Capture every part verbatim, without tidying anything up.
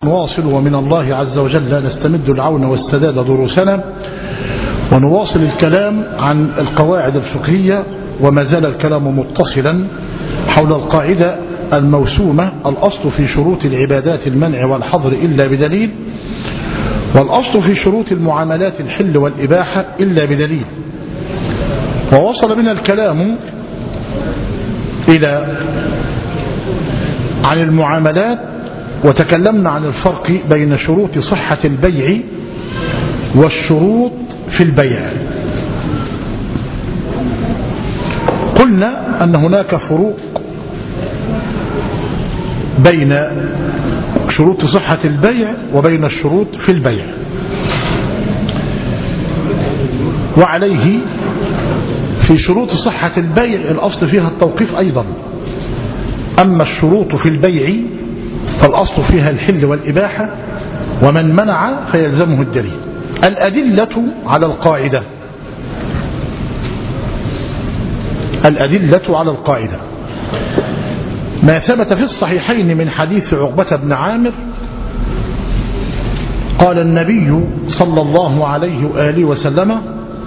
نواصل ومن الله عز وجل نستمد العون والسداد دروسنا، ونواصل الكلام عن القواعد الفقهية، وما زال الكلام متصلا حول القاعدة الموسومة: الأصل في شروط العبادات المنع والحظر إلا بدليل، والأصل في شروط المعاملات الحل والإباحة إلا بدليل. ووصل بنا الكلام إلى عن المعاملات، وتكلمنا عن الفرق بين شروط صحة البيع والشروط في البيع. قلنا أن هناك فروق بين شروط صحة البيع وبين الشروط في البيع، وعليه في شروط صحة البيع الأصل فيها التوقيف أيضا، أما الشروط في البيع فالأصل فيها الحل والإباحة، ومن منع فيلزمه الدليل. الأدلة على القاعدة الأدلة على القاعدة ما ثبت في الصحيحين من حديث عقبة بن عامر قال النبي صلى الله عليه وآله وسلم: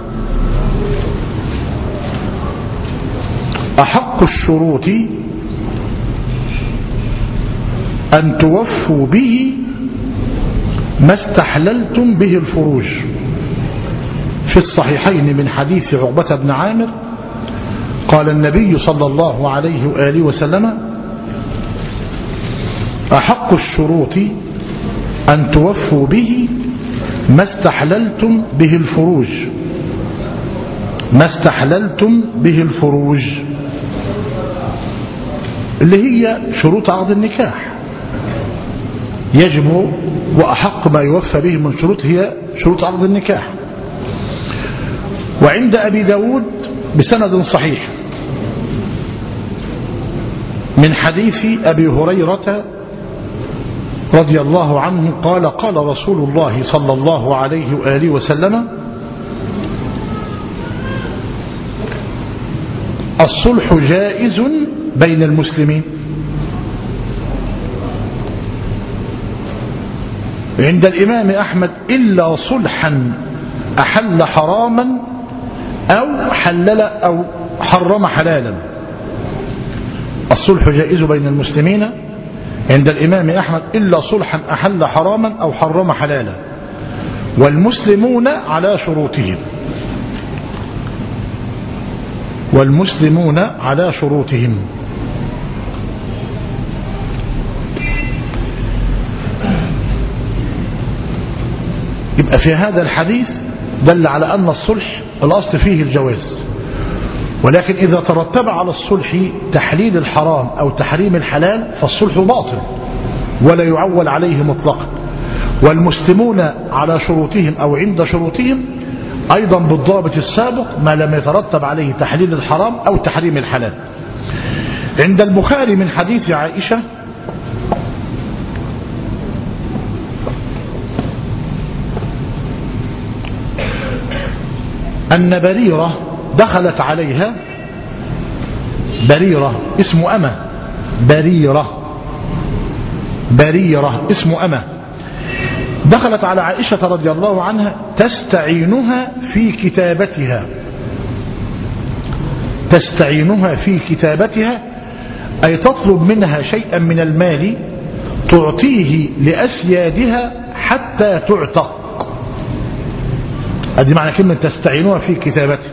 أحق الشروط أن توفوا به ما استحللتم به الفروج. في الصحيحين من حديث عقبة بن عامر قال النبي صلى الله عليه وآله وسلم: أحق الشروط أن توفوا به ما استحللتم به الفروج ما استحللتم به الفروج اللي هي شروط عقد النكاح. يجب وأحق ما يوفى به من شروط هي شروط عقد النكاح. وعند أبي داود بسند صحيح من حديث أبي هريرة رضي الله عنه قال: قال رسول الله صلى الله عليه وآله وسلم: الصلح جائز بين المسلمين. عند الإمام أحمد: إلا صلحا أحل حراما أو حلل أو حرم حلالا. الصلح جائز بين المسلمين عند الإمام أحمد إلا صلحا أحل حراما أو حرم حلالا، والمسلمون على شروطهم والمسلمون على شروطهم يبقى في هذا الحديث دل على أن الصلح الأصل فيه الجواز، ولكن إذا ترتب على الصلح تحليل الحرام أو تحريم الحلال فالصلح باطل ولا يعول عليه مطلقا. والمسلمون على شروطهم أو عند شروطهم أيضا بالضابط السابق ما لم يترتب عليه تحليل الحرام أو تحريم الحلال. عند البخاري من حديث عائشة أن بريرة دخلت عليها، بريرة اسم أمة، بريرة بريرة اسم أمة دخلت على عائشة رضي الله عنها تستعينها في كتابتها تستعينها في كتابتها أي تطلب منها شيئا من المال تعطيه لأسيادها حتى تعتق. هذه معنى كلمة تستعينها في كتابته،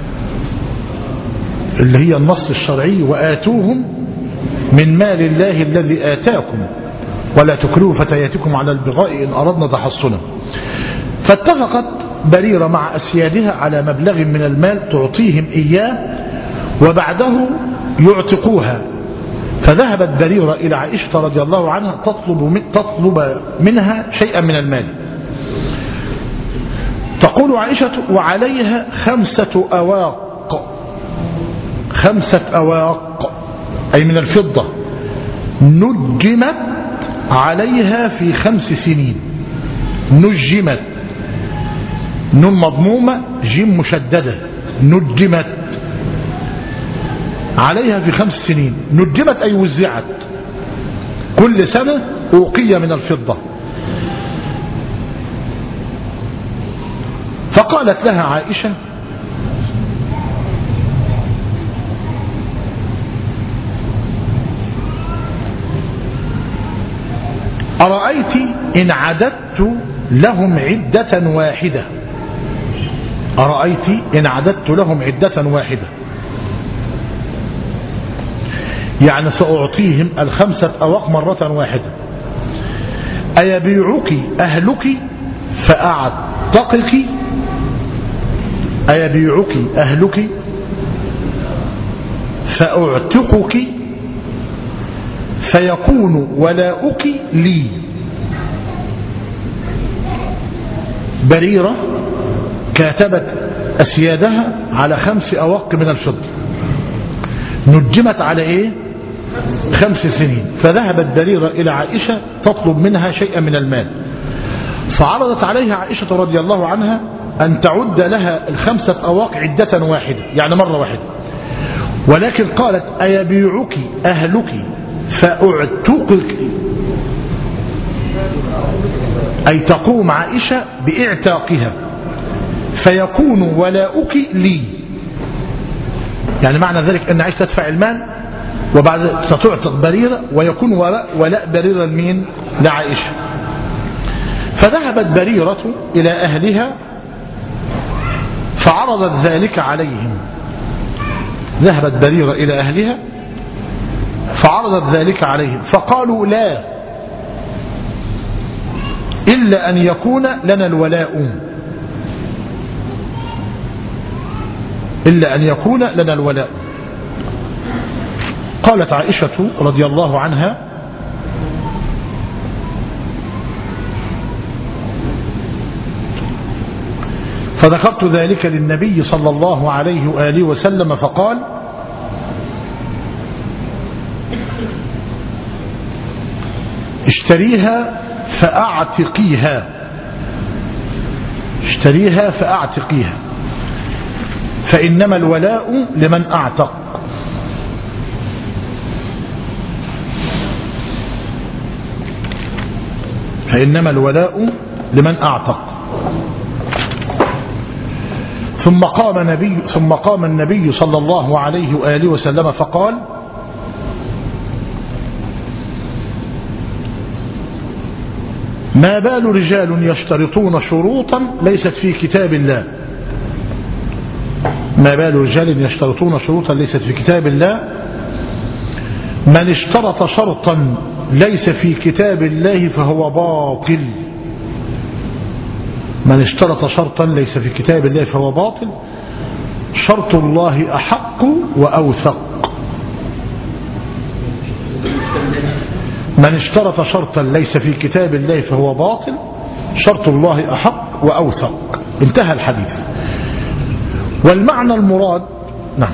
اللي هي النص الشرعي: وآتوهم من مال الله الذي آتاكم ولا تكرهوا فتياتكم على البغاء إن أردنا تحصنا. فاتفقت بريرة مع أسيادها على مبلغ من المال تعطيهم إياه وبعده يعتقوها. فذهبت بريرة إلى عائشة رضي الله عنها تطلب, من تطلب منها شيئا من المال. تقول عائشة: وعليها خمسة أواق خمسة أواق أي من الفضة نجمت عليها في خمس سنين. نجمت، نون مضمومة جيم مشددة، نجمت عليها في خمس سنين. نجمت أي وزعت، كل سنة أوقية من الفضة. فقالت لها عائشة أرأيت إن عددت لهم عدة واحدة أرأيت إن عددت لهم عدة واحدة يعني سأعطيهم الخمسة أواق مرة واحدة أيبيعك أهلك فأعتقك أيبيعك أهلك فأعتقك فيكون ولاؤك لي. بريرة كاتبت أسيادها على خمس أواق من الفضة نجمت على إيه؟ خمس سنين. فذهبت بريرة إلى عائشة تطلب منها شيئا من المال، فعرضت عليها عائشة رضي الله عنها أن تعد لها الخمسة أواق عدة واحدة يعني مرة واحدة، ولكن قالت أيبيعك أهلك فأعتقك أي تقوم عائشة بإعتاقها فيكون ولاؤك لي، يعني معنى ذلك أن عائشة تدفع المال وبعد ستعتق بريرة ويكون ولاء, ولاء بريرة لمين؟ لعائشة. فذهبت بريرة إلى أهلها فعرضت ذلك عليهم ذهبت بريرة إلى أهلها فعرضت ذلك عليهم فقالوا لا إلا أن يكون لنا الولاء إلا أن يكون لنا الولاء. قالت عائشة رضي الله عنها فذكرت ذلك للنبي صلى الله عليه وآله وسلم فقال اشتريها فأعتقيها اشتريها فأعتقيها فإنما الولاء لمن أعتق. فإنما الولاء لمن أعتق. ثم قام نبي ثم قام النبي صلى الله عليه وآله وسلم فقال ما بال رجال يشترطون شروطا ليست في كتاب الله ما بال رجال يشترطون شروطا ليست في كتاب الله من اشترط شرطا ليس في كتاب الله فهو باطل من اشترط شرطا ليس في كتاب الله فهو باطل شرط الله أحق وأوثق. من اشترط شرطا ليس في كتاب الله فهو باطل شرط الله أحق وأوثق. انتهى الحديث. والمعنى المراد نعم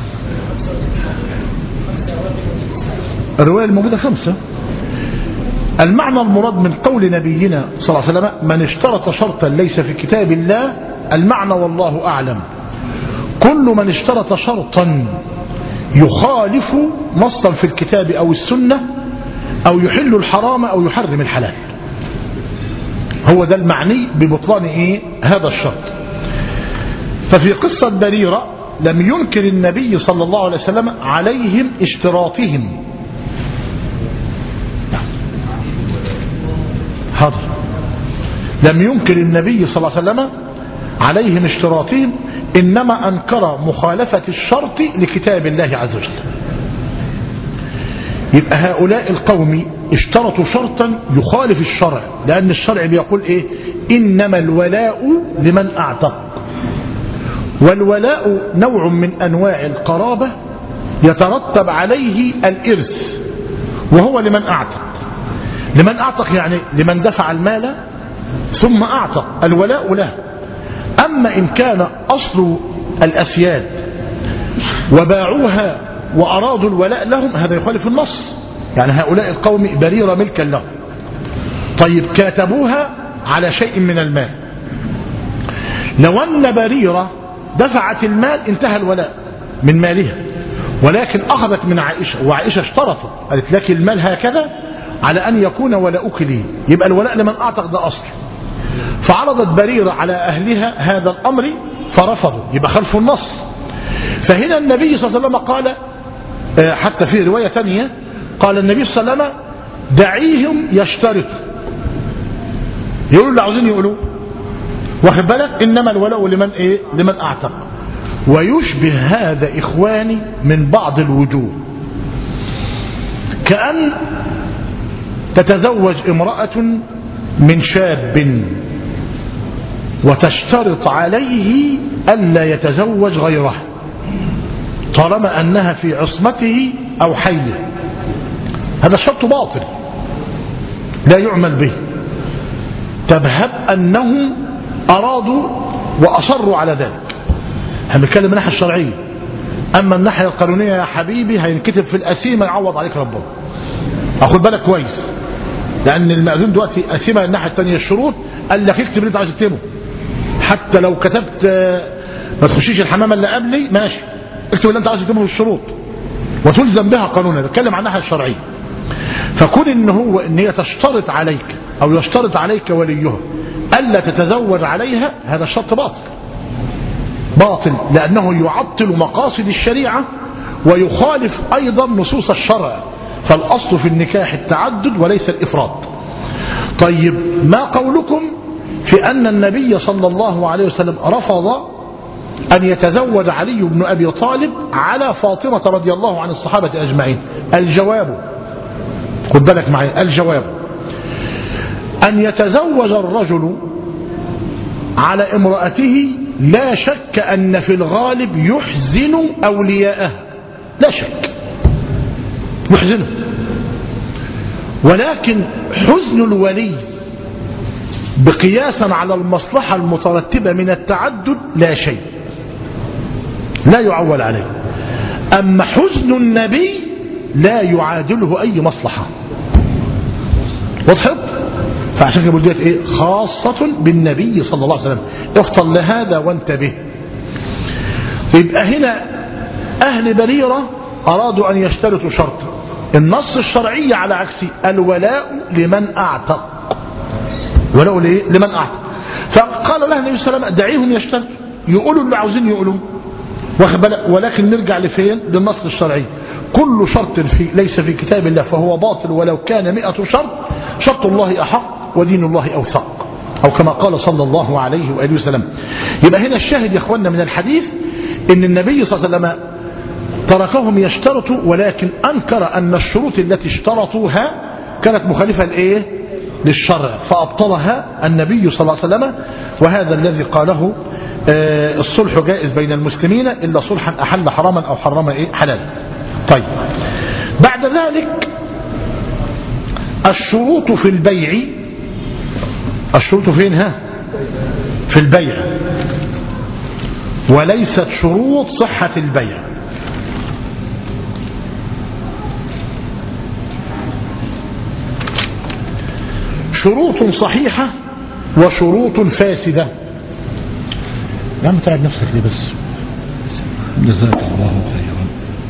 الرواية الموجودة خمسة. المعنى المراد من قول نبينا صلى الله عليه وسلم من اشترط شرطا ليس في كتاب الله المعنى والله أعلم كل من اشترط شرطا يخالف نصا في الكتاب أو السنة أو يحل الحرام أو يحرم الحلال هو ده المعني ببطلان إيه؟ هذا الشرط. ففي قصة بريرة لم ينكر النبي صلى الله عليه وسلم عليهم اشتراطهم حاضر لم ينكر النبي صلى الله عليه وسلم عليهم اشتراطهم إنما أنكر مخالفة الشرط لكتاب الله عز وجل. يبقى هؤلاء القوم اشترطوا شرطا يخالف الشرع لأن الشرع بيقول إيه إنما الولاء لمن أعتق والولاء نوع من أنواع القرابة يترتب عليه الإرث وهو لمن أعتق. لمن أعتق يعني لمن دفع المال ثم أعتق الولاء له. أما إن كان أصل الأسياد وباعوها وأرادوا الولاء لهم هذا يخالف النص يعني هؤلاء القوم بريرة ملكا لهم. طيب كاتبوها على شيء من المال لو أن بريرة دفعت المال انتهى الولاء من مالها ولكن أخذت من عائشة وعائشة اشترطت قالت لك المال هكذا على أن يكون ولاؤك لي يبقى الولاء لمن أعتق ده أصل. فعرضت بريرة على أهلها هذا الأمر فرفضوا، يبقى خلفوا النص. فهنا النبي صلى الله عليه وسلم قال، حتى في رواية ثانية قال النبي صلى الله عليه وسلم دعيهم يشترطوا، يقولوا اللي عاوزين يقولوا، واخد بالك، إنما الولاء لمن إيه؟ لمن أعتق. ويشبه هذا إخواني من بعض الوجوه كأن تتزوج امرأة من شاب وتشترط عليه ألا يتزوج غيره طالما أنها في عصمته أو حيله. هذا الشرط باطل لا يعمل به. تبهب أنهم أرادوا وأصروا على ذلك. هنتكلم من الناحية الشرعية. أما الناحية القانونية يا حبيبي هينكتب في الأسيمة يعوض عليك ربنا. أخذ بالك كويس، لأن المأذون دلوقتي أسيمة الناحية الثانية الشروط قال لك اكتب اللي أنت عايز تكتبه، حتى لو كتبت ما تخشيش الحمام اللي قبلي ماشي، اكتب اللي أنت عايز تكتبه في الشروط وتلزم بها قانونا. بتكلم عن الناحية الشرعية. فكون إن هو إن هي تشترط عليك أو يشترط عليك وليها ألا تتزوج عليها، هذا الشرط باطل باطل لأنه يعطل مقاصد الشريعة ويخالف أيضا نصوص الشرع. فالأصل في النكاح التعدد وليس الإفراد. طيب ما قولكم في أن النبي صلى الله عليه وسلم رفض أن يتزوج علي بن أبي طالب على فاطمة رضي الله عن الصحابة أجمعين؟ الجواب، خد بالك معي، الجواب أن يتزوج الرجل على امرأته لا شك أن في الغالب يحزن أولياءه، لا شك يحزنه، ولكن حزن الولي بقياسا على المصلحة المترتبة من التعدد لا شيء، لا يعول عليه. أما حزن النبي لا يعادله أي مصلحة. وضحت؟ فعشان كده بقول ايه خاصة بالنبي صلى الله عليه وسلم، اختر لهذا وانتبه. يبقى هنا أهل بريرة أرادوا أن يشترطوا شرط. النص الشرعي على عكسه، الولاء لمن أعتق، ولاء لمن أعتق. فقال له النبي صلى الله عليه وسلم دعيهم يشترطوا، يقولوا اللي عاوزين يقولوا، ولكن نرجع لفين؟ للنص الشرعي. كل شرط في ليس في كتاب الله فهو باطل ولو كان مئة شرط، شرط الله أحق ودين الله أوثق، أو كما قال صلى الله عليه وآله وسلم. يبقى هنا الشاهد يا أخوانا من الحديث إن النبي صلى الله عليه وسلم تركهم يشترطوا، ولكن أنكر أن الشروط التي اشترطوها كانت مخالفة لإيه؟ للشرع، فأبطلها النبي صلى الله عليه وسلم. وهذا الذي قاله آه الصلح جائز بين المسلمين إلا صلحا أحل حراما أو حرم إيه؟ حلال. طيب بعد ذلك الشروط في البيع. الشروط فين؟ ها في البيع، وليست شروط صحة البيع. شروط صحيحة وشروط فاسدة. يا عم تعب نفسك ليه بس، جزاك الله خيرا.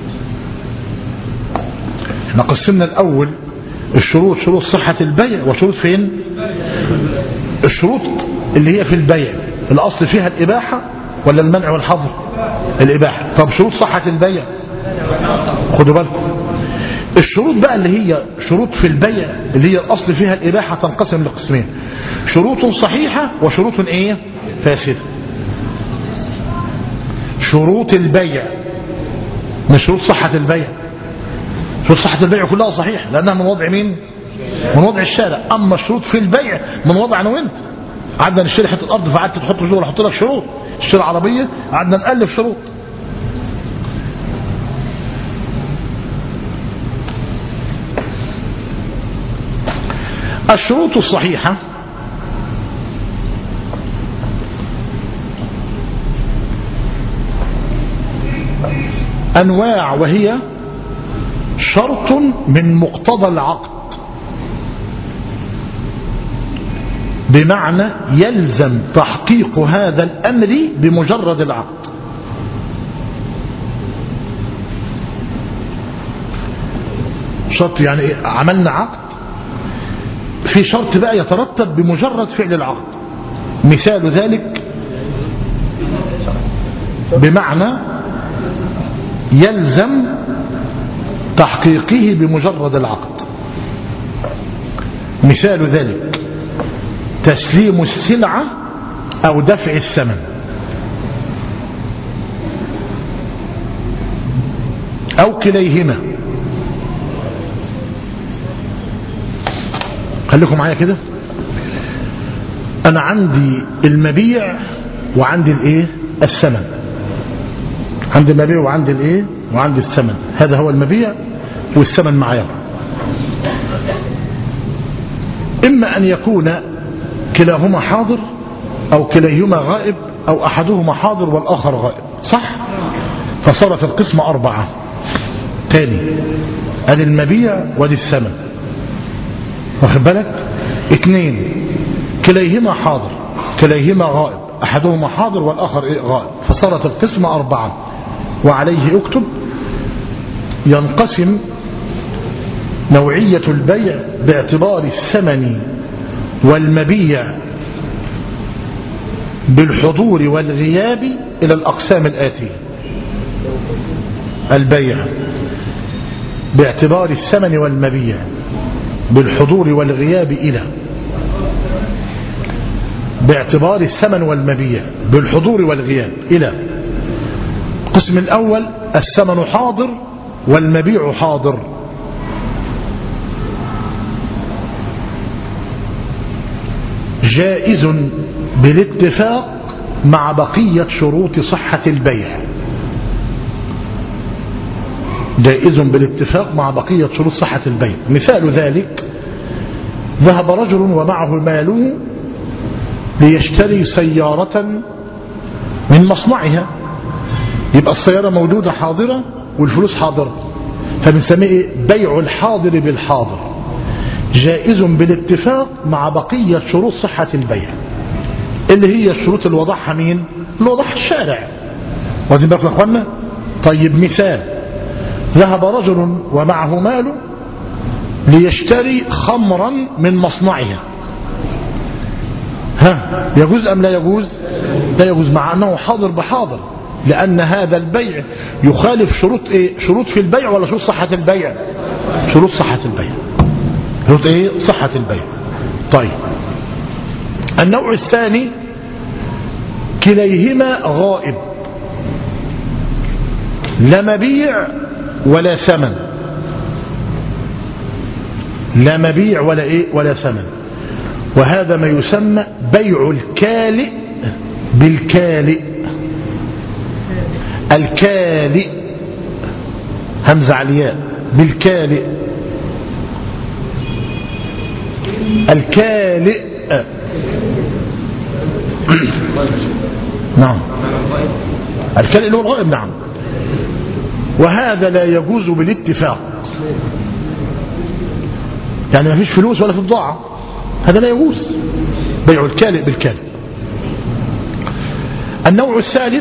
احنا قسمنا الأول الشروط، شروط صحة البيع وشروط فين؟ الشروط اللي هي في البيع الأصل فيها الإباحة ولا المنع والحظر؟ الإباحة. طب شروط صحة البيع خدوا بالكم، الشروط بقى اللي هي شروط في البيع اللي هي الأصل فيها الإباحة تنقسم لقسمين، شروط صحيحة وشروط ايه؟ فاسدة. شروط البيع مش شروط صحة البيع. شروط صحة البيع كلها صحيح لأنها من وضع مين؟ من وضع الشارع. أما الشروط في البيع من وضع أنا وأنت. قعدنا نشتري حتة أرض فقعدت تحط جوه أحط لك شروط، اشتري عربية قعدنا نألف شروط. الشروط الصحيحة أنواع، وهي شرط من مقتضى العقد، بمعنى يلزم تحقيق هذا الأمر بمجرد العقد. شرط يعني إيه؟ عملنا عقد، في شرط بقى يترتب بمجرد فعل العقد. مثال ذلك بمعنى يلزم تحقيقه بمجرد العقد. مثال ذلك تسليم السلعة أو دفع الثمن، أو كليهما. خليكم معايا كده، أنا عندي المبيع وعندي الإيه؟ الثمن. عندي المبيع وعندي الإيه؟ وعندي الثمن. هذا هو المبيع والثمن معايا. إما أن يكون كلاهما حاضر أو كليهما غائب أو أحدهما حاضر والآخر غائب، صح؟ فصارت القسمة أربعة. تاني، أدي المبيع ودي الثمن، واخد بالك؟ اثنين، كليهما حاضر كليهما غائب، أحدهما حاضر والآخر إيه؟ غائب، فصارت القسمة أربعة. وعليه اكتب: ينقسم نوعية البيع باعتبار الثمن والمبيع بالحضور والغياب إلى الأقسام الآتية. البيع باعتبار الثمن والمبيع بالحضور والغياب إلى باعتبار الثمن والمبيع بالحضور والغياب إلى القسم الأول: الثمن حاضر والمبيع حاضر. جائز بالاتفاق مع بقية شروط صحة البيع. جائز بالاتفاق مع بقية شروط صحة البيع. مثال ذلك: ذهب رجل ومعه ماله ليشتري سيارة من مصنعها، يبقى السيارة موجودة حاضرة والفلوس حاضرة، فبنسميه بيع الحاضر بالحاضر. جائز بالاتفاق مع بقية شروط صحة البيع، اللي هي الشروط اللي وضعها مين؟ اللي وضعها الشارع. واخدين بالكم يا اخوانا؟ طيب، مثال: ذهب رجل ومعه ماله ليشتري خمرا من مصنعها. ها، يجوز أم لا يجوز؟ لا يجوز، مع أنه حاضر بحاضر، لأن هذا البيع يخالف شروط إيه؟ شروط في البيع ولا شروط صحة البيع؟ شروط صحة البيع. شروط إيه؟ صحة البيع. طيب، النوع الثاني: كليهما غائب، لا مبيع ولا ثمن. لا مبيع ولا إيه؟ ولا ثمن. وهذا ما يسمى بيع الكالئ بالكالئ. الكالئ همزة على الياء، بالكالئ. الكالئ نعم، الكالئ اللي هو الغائب. نعم. وهذا لا يجوز بالاتفاق، يعني ما فيش فلوس ولا في بضاعة، هذا لا يجوز، بيع الكالئ بالكالئ. النوع الثالث: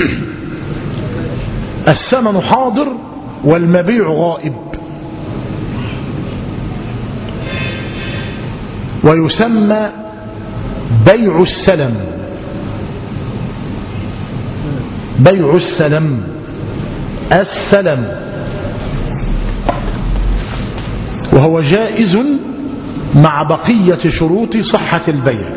الثمن حاضر والمبيع غائب، ويسمى بيع السلم. بيع السلم السلم وهو جائز مع بقية شروط صحة البيع.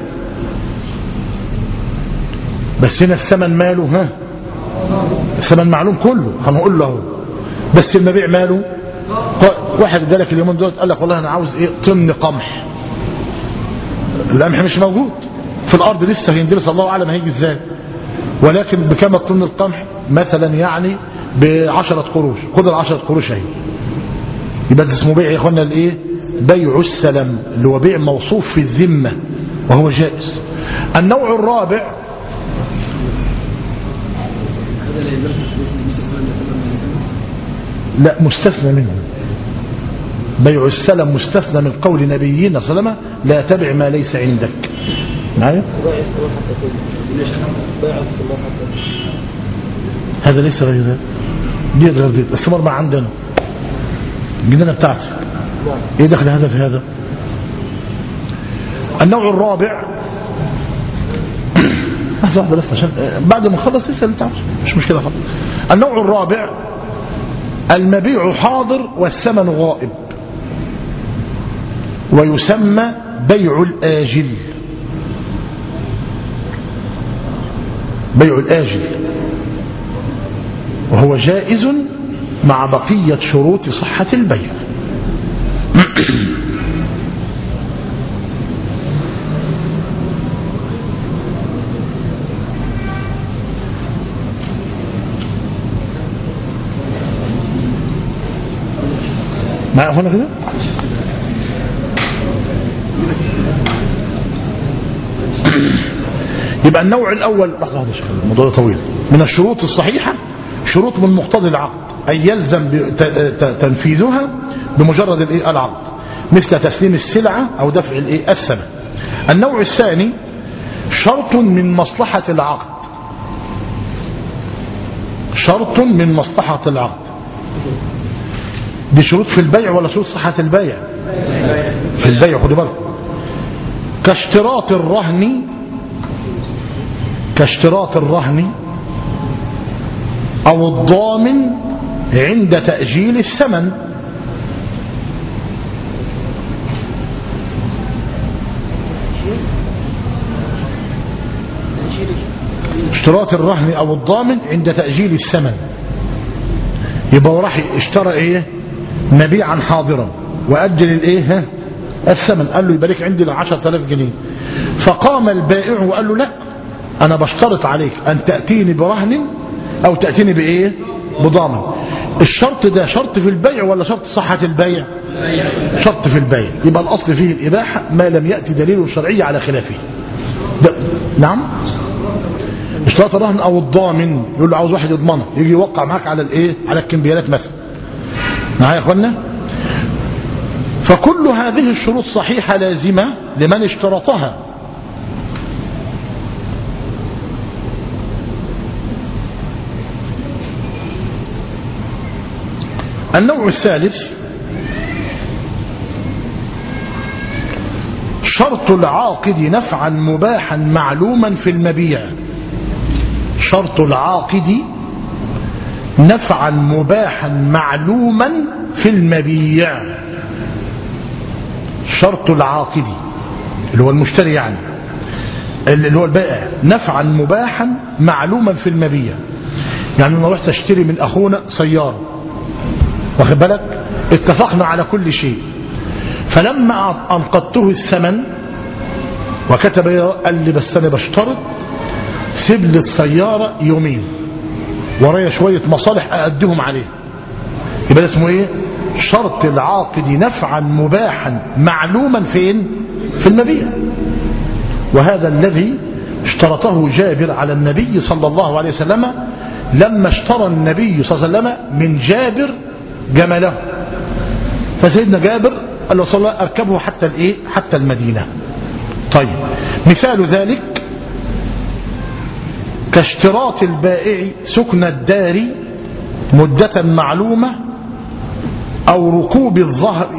بس هنا الثمن ماله؟ ها، الثمن معلوم كله، هنقول له. بس المبيع ماله؟ واحد ادالك اليومين دول قال لك والله انا عاوز ايه؟ طن قمح. القمح مش موجود في الارض لسه، هيندرس الله اعلم هيجي ازاي، ولكن بكم طن القمح؟ مثلا يعني بعشرة قروش. خد العشرة قروش اهي، يبقى ده اسمه بيع يا اخوانا الايه؟ بيع السلم، اللي هو بيع موصوف في الذمة وهو جائز. النوع الرابع: لا، مستثنى منه. بيع السلم مستثنى من قول نبينا صلى الله عليه وسلم: لا تبع ما ليس عندك. معايا؟ هذا ليس غير ذلك، دي غير دي، الثمر ما عندنا الجنينة بتاعتي، ايه دخل هذا في هذا؟ النوع الرابع: لحظة واحدة بس عشان بعد ما نخلص اسأل انت مش مشكلة خالص. النوع الرابع المبيع حاضر والثمن غائب، ويسمى بيع الآجل. بيع الآجل وهو جائز مع بقية شروط صحة البيع. معي هنا كده يبقى النوع الأول لحظة هذا شكل الموضوع طويل. من الشروط الصحيحة شروط من مقتضى العقد أي يلزم تنفيذها بمجرد العقد، مثل تسليم السلعة أو دفع الثمن. النوع الثاني شرط من مصلحة العقد، شرط من مصلحة العقد. دي شروط في البيع ولا شروط صحة البيع؟ في البيع خدوا بالكم. كاشتراط الرهن، كاشتراط الرهن أو الضامن عند تأجيل الثمن. اشتراط الرهن أو الضامن عند تأجيل الثمن. يبقى راح اشترى ايه؟ مبيعا حاضرا وأجل الايه الثمن، قال له يبارك عندي لعشرة آلاف جنيه. فقام البائع وقال له لا، أنا بشترط عليك أن تأتيني برهن أو تأتيني بإيه؟ بضامن. الشرط ده شرط في البيع ولا شرط صحة البيع؟ شرط في البيع. يبقى الأصل فيه الإباحة ما لم يأتي دليل شرعي على خلافه. نعم. اشتراط الرهن أو الضامن، يقول له عاوز واحد يضمنه يجي يوقع معاك على الإيه؟ على الكمبيالات مثلا. معايا يا اخوانا؟ فكل هذه الشروط صحيحة لازمة لمن اشترطها. النوع الثالث شرط العاقد نفعا مباحا معلوما في المبيع. شرط العاقد نفعا مباحا معلوما في المبيع. شرط العاقد اللي هو المشتري يعني اللي هو البائع نفعا مباحا معلوما في المبيع. يعني انا رحت اشتري من اخونا سيارة، واخد بالك، اتفقنا على كل شيء، فلما انقذته الثمن وكتب قال لي بس انا بشترط سيب لي السيارة يومين ورايا شوية مصالح أأدهم عليه. يبقى اسمه ايه؟ شرط العاقد نفعا مباحا معلوما فين؟ في المبيع. وهذا الذي اشترطه جابر على النبي صلى الله عليه وسلم لما اشترى النبي صلى الله عليه وسلم من جابر جمله، فسيدنا جابر قال له صلى الله عليه وسلم اركبه حتى الايه؟ حتى المدينة. طيب مثال ذلك كاشتراط البائع سكن الدار مدة معلومة أو ركوب الظهر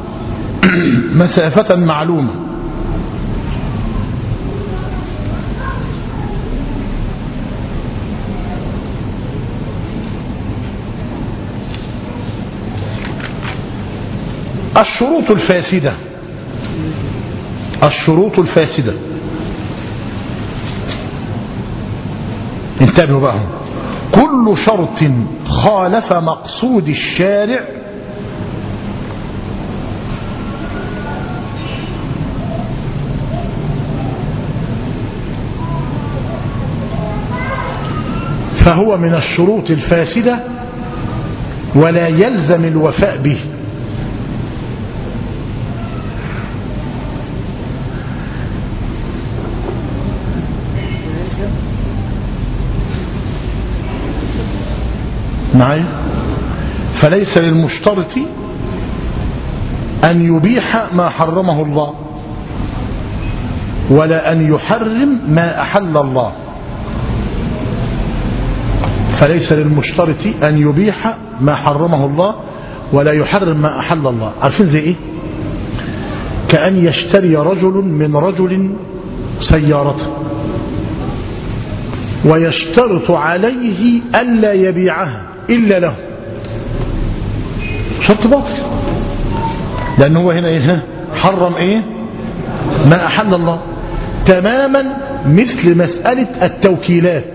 مسافة معلومة. الشروط الفاسدة، الشروط الفاسدة انتبهوا بقى، كل شرط خالف مقصود الشارع فهو من الشروط الفاسدة ولا يلزم الوفاء به. معي؟ فليس للمشترط أن يبيح ما حرمه الله ولا أن يحرم ما أحل الله. فليس للمشترط أن يبيح ما حرمه الله ولا يحرم ما أحل الله. عارفين زي إيه؟ كأن يشتري رجل من رجل سيارته ويشترط عليه ألا يبيعها إلا له، شرط باطل، لأنه هو هنا إيه؟ حرم إيه؟ ما أحل الله، تماما مثل مسألة التوكيلات،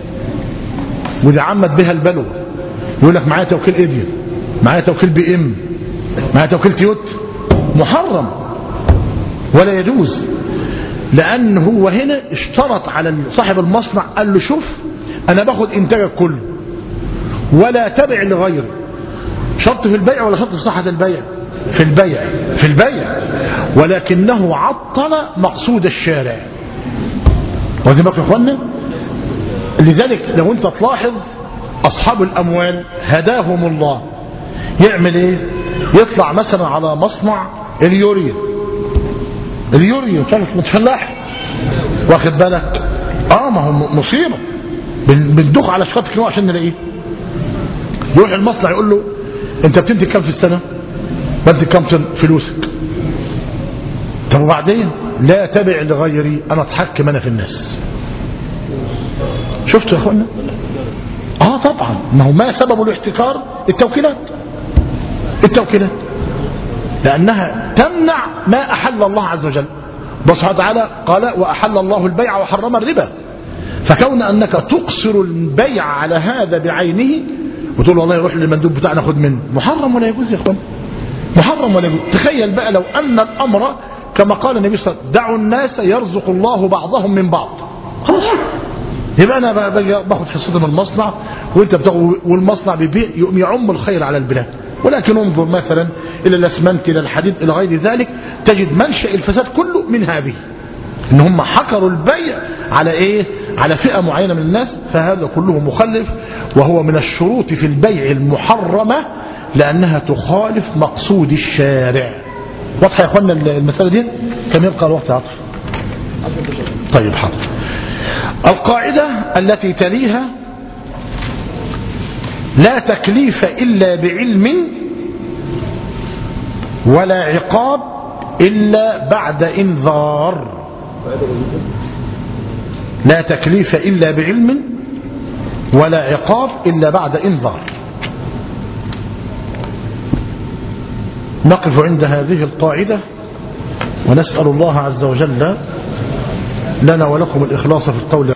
وإذا عمت بها البلوى يقول لك معايا توكيل إيديا، معايا توكيل بي إم، معايا توكيل تيوت، محرم ولا يجوز، لأن هو هنا اشترط على صاحب المصنع، قال له شوف أنا باخد إنتاجك كله ولا تبع لغيري. شرط في البيع ولا شرط في صحة البيع؟ في البيع، في البيع، ولكنه عطل مقصود الشارع. واخدين بالكم يا اخوانا؟ لذلك لو انت تلاحظ اصحاب الاموال هداهم الله يعمل ايه؟ يطلع مثلا على مصنع اليوريا، اليوريا متفلاح، واخد بالك؟ اه ما هو مصيبه، بندوخ على شكاة كيلو عشان نلاقيه. يروح المصنع يقول له انت بتنتج كام في السنه؟ بدك كام فلوسك؟ طب وبعدين؟ لا تبع لغيري، انا اتحكم انا في الناس. شفتوا يا اخوانا؟ اه طبعا، ما هو ما سبب الاحتكار؟ التوكيلات، التوكيلات، لانها تمنع ما احل الله عز وجل. الله سبحانه وتعالى قال واحل الله البيع وحرم الربا، فكون انك تقصر البيع على هذا بعينه وتقول والله يروح للمندوب بتاعنا خد منه، محرم ولا يجوز يا اخوانا، محرم ولا يجوز. تخيل بقى لو ان الامر كما قال النبي صلى الله عليه وسلم دعوا الناس يرزق الله بعضهم من بعض، خلاص يبقى انا باخد حصتي من المصنع وانت بتاخد، والمصنع بيبيع يقوم يعم الخير على البلاد. ولكن انظر مثلا الى الاسمنت، الى الحديد، الى غير ذلك، تجد منشأ الفساد كله من هذه، ان هم حكروا البيع على ايه؟ على فئة معينة من الناس، فهذا كله مخلف، وهو من الشروط في البيع المحرمة لانها تخالف مقصود الشارع. واضحة يا اخوانا المسألة دي؟ كم يبقى الوقت يا عطف؟ طيب حاضر. القاعدة التي تليها لا تكليف إلا بعلم ولا عقاب إلا بعد إنذار. لا تكليف إلا بعلم ولا عقاب إلا بعد إنذار. نقف عند هذه القاعدة ونسأل الله عز وجل لنا ولكم الإخلاص في القول